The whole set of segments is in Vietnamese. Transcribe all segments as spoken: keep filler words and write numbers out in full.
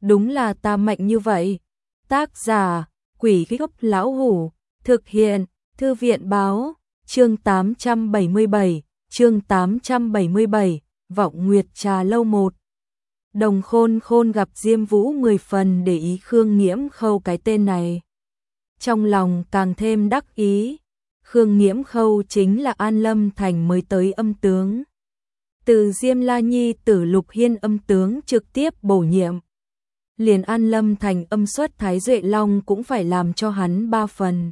đúng là ta mạnh như vậy. Tác giả, Quỷ Gốc Lão Hủ, thực hiện, Thư viện Báo, chương tám trăm bảy mươi bảy, chương tám trăm bảy mươi bảy, Vọng Nguyệt Trà Lâu một. Đồng Khôn Khôn gặp Diêm Vũ mười phần để ý Khương Nghiễm Khâu cái tên này. Trong lòng càng thêm đắc ý, Khương Nghiễm Khâu chính là An Lâm Thành mới tới âm tướng. Từ Diêm La Nhi Tử Lục Hiên âm tướng trực tiếp bổ nhiệm. Liền An Lâm Thành âm xuất Thái Duệ Long cũng phải làm cho hắn ba phần.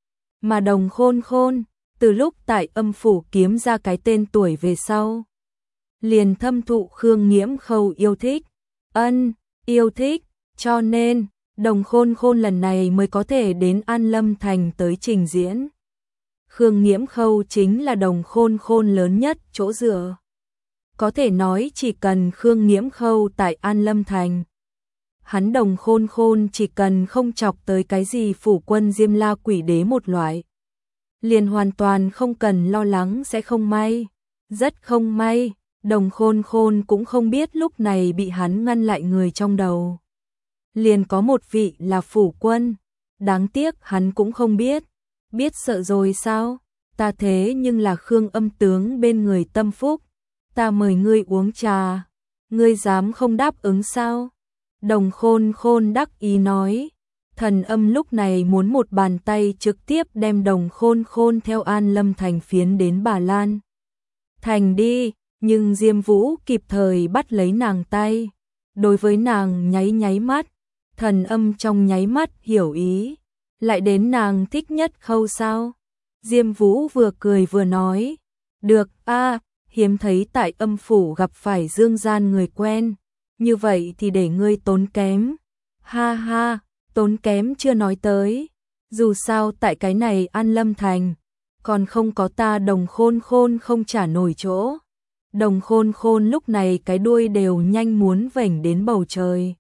Mà Đồng Khôn Khôn, từ lúc tại âm phủ kiếm ra cái tên tuổi về sau, liền thâm thụ Khương Nghiễm Khâu yêu thích. Ân, yêu thích, cho nên Đồng Khôn Khôn lần này mới có thể đến An Lâm Thành tới trình diễn. Khương Nghiễm Khâu chính là Đồng Khôn Khôn lớn nhất chỗ dựa. Có thể nói chỉ cần Khương Nghiễm Khâu tại An Lâm Thành, hắn Đồng Khôn Khôn chỉ cần không chọc tới cái gì phủ quân Diêm La Quỷ Đế một loại, liền hoàn toàn không cần lo lắng sẽ không may. Rất không may, Đồng Khôn Khôn cũng không biết lúc này bị hắn ngăn lại người trong đầu. Liền có một vị là phủ quân, đáng tiếc hắn cũng không biết. Biết sợ rồi sao? Ta thế nhưng là Khương âm tướng bên người tâm phúc, ta mời ngươi uống trà, ngươi dám không đáp ứng sao? Đồng Khôn Khôn đắc ý nói. Thần âm lúc này muốn một bàn tay trực tiếp đem Đồng Khôn Khôn theo An Lâm Thành phiến đến Bà Lan Thành đi, nhưng Diêm Vũ kịp thời bắt lấy nàng tay, đối với nàng nháy nháy mắt. Thần âm trong nháy mắt hiểu ý, lại đến nàng thích nhất Khâu sao? Diêm Vũ vừa cười vừa nói, được a, hiếm thấy tại âm phủ gặp phải dương gian người quen, như vậy thì để ngươi tốn kém. Ha ha, tốn kém chưa nói tới, dù sao tại cái này An Lâm Thành, còn không có ta Đồng Khôn Khôn không trả nổi chỗ. Đồng Khôn Khôn lúc này cái đuôi đều nhanh muốn vểnh đến bầu trời.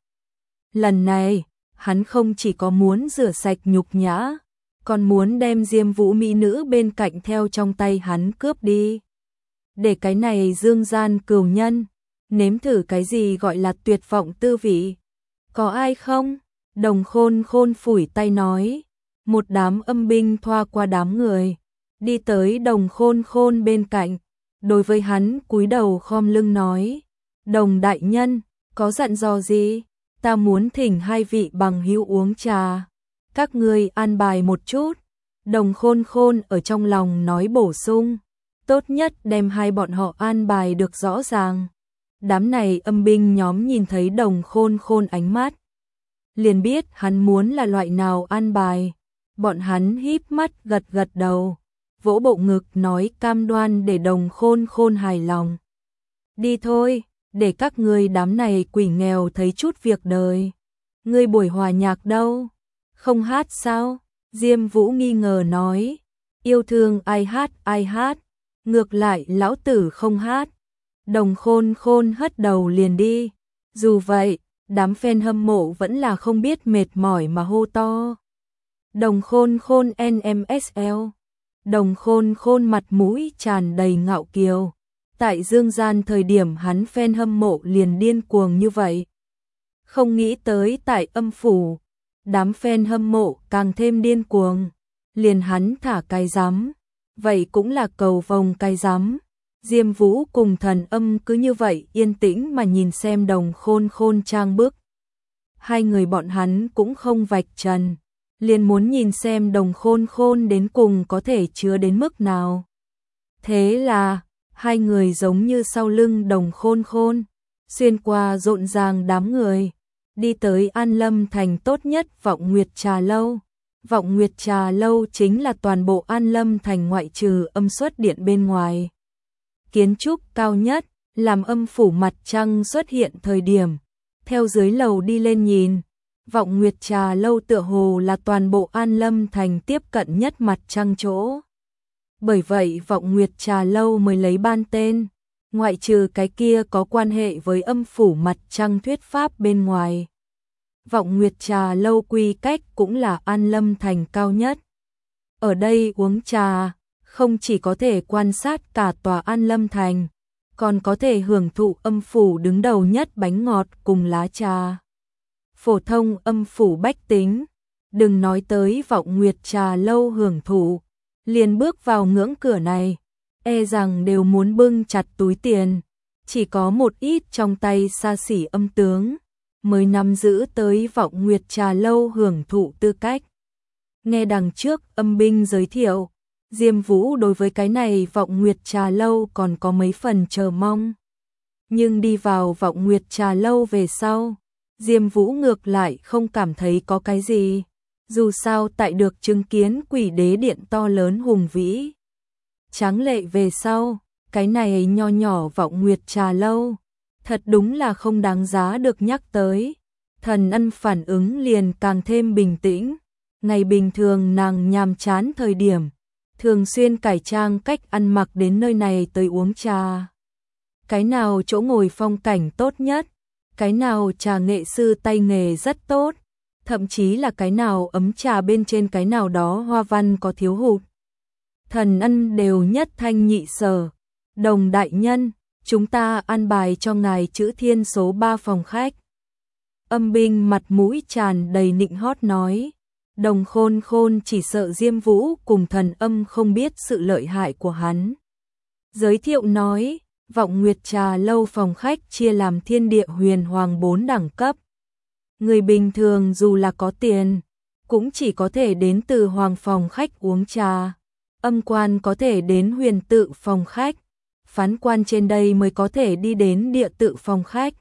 Lần này, hắn không chỉ có muốn rửa sạch nhục nhã, còn muốn đem Diêm Vũ mỹ nữ bên cạnh theo trong tay hắn cướp đi. Để cái này dương gian cừu nhân nếm thử cái gì gọi là tuyệt vọng tư vị. Có ai không? Đồng Khôn Khôn phủi tay nói. Một đám âm binh thoa qua đám người, đi tới Đồng Khôn Khôn bên cạnh, đối với hắn cúi đầu khom lưng nói, Đồng đại nhân, có dặn dò gì? Ta muốn thỉnh hai vị bằng hữu uống trà, các ngươi an bài một chút. Đồng Khôn Khôn ở trong lòng nói bổ sung, tốt nhất đem hai bọn họ an bài được rõ ràng. Đám này âm binh nhóm nhìn thấy Đồng Khôn Khôn ánh mắt, liền biết hắn muốn là loại nào an bài. Bọn hắn híp mắt gật gật đầu, vỗ bộ ngực nói cam đoan để Đồng Khôn Khôn hài lòng. Đi thôi, để các ngươi đám này quỷ nghèo thấy chút việc đời. Ngươi buổi hòa nhạc đâu? Không hát sao? Diêm Vũ nghi ngờ nói. Yêu thương ai hát ai hát, ngược lại lão tử không hát. Đồng Khôn Khôn hất đầu liền đi. Dù vậy, đám fan hâm mộ vẫn là không biết mệt mỏi mà hô to. Đồng Khôn Khôn en em ét lờ. Đồng Khôn Khôn mặt mũi tràn đầy ngạo kiều. Tại dương gian thời điểm hắn fan hâm mộ liền điên cuồng như vậy. Không nghĩ tới tại âm phủ, đám fan hâm mộ càng thêm điên cuồng. Liền hắn thả cái rắm, vậy cũng là cầu vồng cái rắm. Diêm Vũ cùng thần âm cứ như vậy yên tĩnh mà nhìn xem Đồng Khôn Khôn trang bức. Hai người bọn hắn cũng không vạch trần, liền muốn nhìn xem Đồng Khôn Khôn đến cùng có thể chứa đến mức nào. Thế là, hai người giống như sau lưng Đồng Khôn Khôn, xuyên qua rộn ràng đám người, đi tới An Lâm Thành tốt nhất Vọng Nguyệt Trà Lâu. Vọng Nguyệt Trà Lâu chính là toàn bộ An Lâm Thành ngoại trừ âm xuất điện bên ngoài. Kiến trúc cao nhất, làm âm phủ mặt trăng xuất hiện thời điểm, theo dưới lầu đi lên nhìn, Vọng Nguyệt Trà Lâu tựa hồ là toàn bộ An Lâm Thành tiếp cận nhất mặt trăng chỗ. Bởi vậy Vọng Nguyệt Trà Lâu mới lấy ban tên, ngoại trừ cái kia có quan hệ với âm phủ mặt trăng thuyết pháp bên ngoài. Vọng Nguyệt Trà Lâu quy cách cũng là An Lâm Thành cao nhất. Ở đây uống trà, không chỉ có thể quan sát cả tòa An Lâm Thành, còn có thể hưởng thụ âm phủ đứng đầu nhất bánh ngọt cùng lá trà. phổ thông âm phủ bách tính, đừng nói tới Vọng Nguyệt trà lâu hưởng thụ, liền bước vào ngưỡng cửa này, e rằng đều muốn bưng chặt túi tiền, chỉ có một ít trong tay xa xỉ âm tướng mới nắm giữ tới Vọng Nguyệt trà lâu hưởng thụ tư cách. Nghe đằng trước âm binh giới thiệu, Diêm Vũ đối với cái này Vọng Nguyệt trà lâu còn có mấy phần chờ mong. Nhưng đi vào Vọng Nguyệt trà lâu về sau, Diêm Vũ ngược lại không cảm thấy có cái gì, dù sao tại được chứng kiến Quỷ Đế điện to lớn hùng vĩ tráng lệ về sau, cái này nho nhỏ Vọng Nguyệt trà lâu, thật đúng là không đáng giá được nhắc tới. Thần Ân phản ứng liền càng thêm bình tĩnh, ngày bình thường nàng nhàm chán thời điểm, thường xuyên cải trang cách ăn mặc đến nơi này tới uống trà. Cái nào chỗ ngồi phong cảnh tốt nhất, cái nào trà nghệ sư tay nghề rất tốt, thậm chí là cái nào ấm trà bên trên cái nào đó hoa văn có thiếu hụt. Thần Ân đều nhất thanh nhị sở. Đồng đại nhân, chúng ta an bài cho ngài Chữ Thiên số ba phòng khách. Âm binh mặt mũi tràn đầy nịnh hót nói. Đồng Khôn Khôn chỉ sợ Diêm Vũ cùng Thần Âm không biết sự lợi hại của hắn. Giới thiệu nói, Vọng Nguyệt trà lâu phòng khách chia làm thiên địa huyền hoàng bốn đẳng cấp. Người bình thường dù là có tiền, cũng chỉ có thể đến từ hoàng phòng khách uống trà. Âm quan có thể đến huyền tự phòng khách, phán quan trên đây mới có thể đi đến địa tự phòng khách.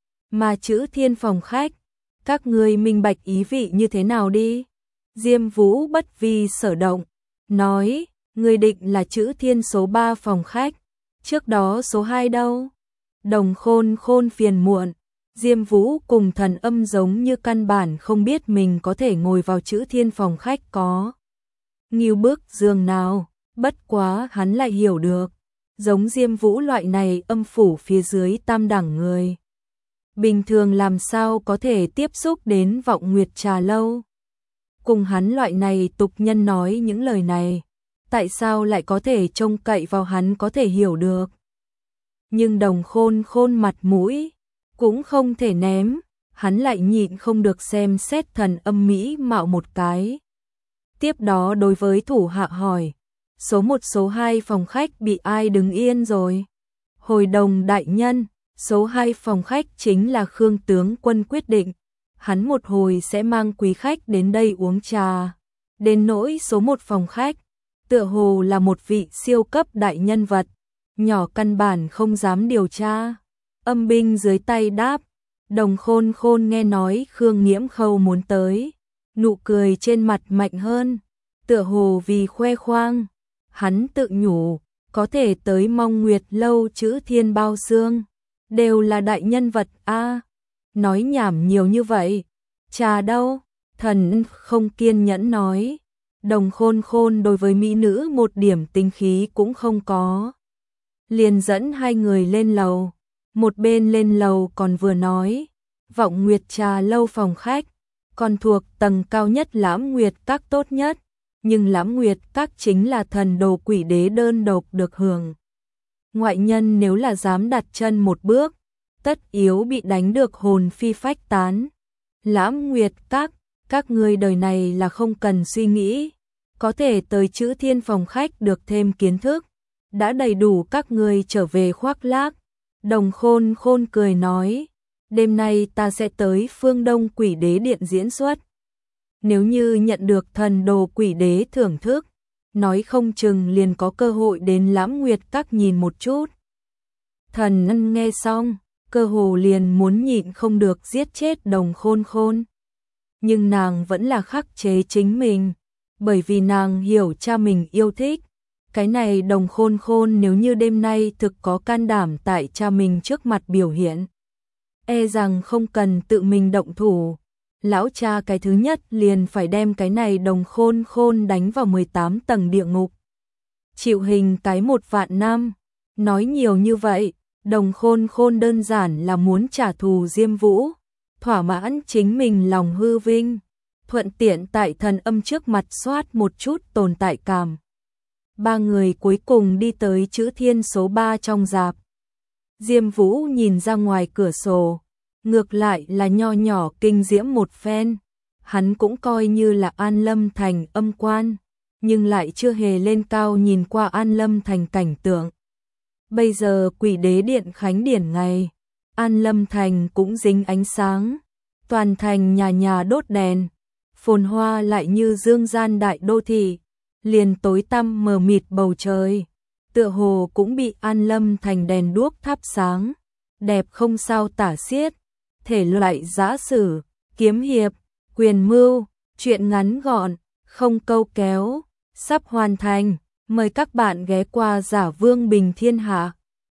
Mà Chữ Thiên phòng khách, các ngươi minh bạch ý vị như thế nào đi? Diêm Vũ bất vi sở động, nói, người định là Chữ Thiên số ba phòng khách, trước đó số hai đâu? Đồng Khôn Khôn phiền muộn, Diêm Vũ cùng Thần Âm giống như căn bản không biết mình có thể ngồi vào Chữ Thiên phòng khách có nghiêu bước giường nào, bất quá hắn lại hiểu được, giống Diêm Vũ loại này âm phủ phía dưới tam đẳng người. Bình thường làm sao có thể tiếp xúc đến Vọng Nguyệt trà lâu. Cùng hắn loại này tục nhân nói những lời này, tại sao lại có thể trông cậy vào hắn có thể hiểu được. Nhưng Đồng Khôn Khôn mặt mũi, cũng không thể ném, hắn lại nhịn không được xem xét Thần Âm mỹ mạo một cái. Tiếp đó đối với thủ hạ hỏi, số một số hai phòng khách bị ai đứng yên rồi? Hồi Đồng đại nhân, số hai phòng khách chính là Khương tướng quân quyết định, hắn một hồi sẽ mang quý khách đến đây uống trà. Đến nỗi số một phòng khách, tựa hồ là một vị siêu cấp đại nhân vật, nhỏ căn bản không dám điều tra. Âm binh dưới tay đáp, Đồng Khôn Khôn nghe nói Khương Nghiễm Khâu muốn tới, nụ cười trên mặt mạnh hơn, tựa hồ vì khoe khoang. Hắn tự nhủ, có thể tới Mong Nguyệt lâu Chữ Thiên bao xương, đều là đại nhân vật a. Nói nhảm nhiều như vậy, trà đâu? Thần không kiên nhẫn nói. Đồng Khôn Khôn đối với mỹ nữ một điểm tinh khí cũng không có, liền dẫn hai người lên lầu. Một bên lên lầu còn vừa nói, Vọng Nguyệt trà lâu phòng khách, còn thuộc tầng cao nhất Lãm Nguyệt các tốt nhất, nhưng Lãm Nguyệt các chính là thần đồ Quỷ Đế đơn độc được hưởng. Ngoại nhân nếu là dám đặt chân một bước, tất yếu bị đánh được hồn phi phách tán. Lãm Nguyệt các, các ngươi đời này là không cần suy nghĩ, có thể tới Chữ Thiên phòng khách được thêm kiến thức, đã đầy đủ các ngươi trở về khoác lác. Đồng Khôn Khôn cười nói, đêm nay ta sẽ tới Phương Đông Quỷ Đế điện diễn xuất. Nếu như nhận được thần đồ Quỷ Đế thưởng thức, nói không chừng liền có cơ hội đến Lãm Nguyệt các nhìn một chút. Thần Ân nghe xong, cơ hồ liền muốn nhịn không được giết chết Đồng Khôn Khôn. Nhưng nàng vẫn là khắc chế chính mình, bởi vì nàng hiểu cha mình yêu thích. Cái này Đồng Khôn Khôn nếu như đêm nay thực có can đảm tại cha mình trước mặt biểu hiện, e rằng không cần tự mình động thủ, lão cha cái thứ nhất liền phải đem cái này Đồng Khôn Khôn đánh vào mười tám tầng địa ngục, chịu hình cái một vạn năm. Nói nhiều như vậy, Đồng Khôn Khôn đơn giản là muốn trả thù Diêm Vũ, thỏa mãn chính mình lòng hư vinh, thuận tiện tại Thần Âm trước mặt soát một chút tồn tại cảm. Ba người cuối cùng đi tới Chữ Thiên số ba trong rạp. Diêm Vũ nhìn ra ngoài cửa sổ, ngược lại là nho nhỏ kinh diễm một phen. Hắn cũng coi như là An Lâm Thành âm quan, nhưng lại chưa hề lên cao nhìn qua An Lâm Thành cảnh tượng. Bây giờ Quỷ Đế Điện khánh điển ngày, An Lâm Thành cũng dính ánh sáng, toàn thành nhà nhà đốt đèn, phồn hoa lại như dương gian đại đô thị, liền tối tăm mờ mịt bầu trời, tựa hồ cũng bị An Lâm Thành đèn đuốc thắp sáng, đẹp không sao tả xiết. Thể loại giã sử, kiếm hiệp, quyền mưu, truyện ngắn gọn, không câu kéo, sắp hoàn thành, mời các bạn ghé qua Giả Vương Bình Thiên Hạ.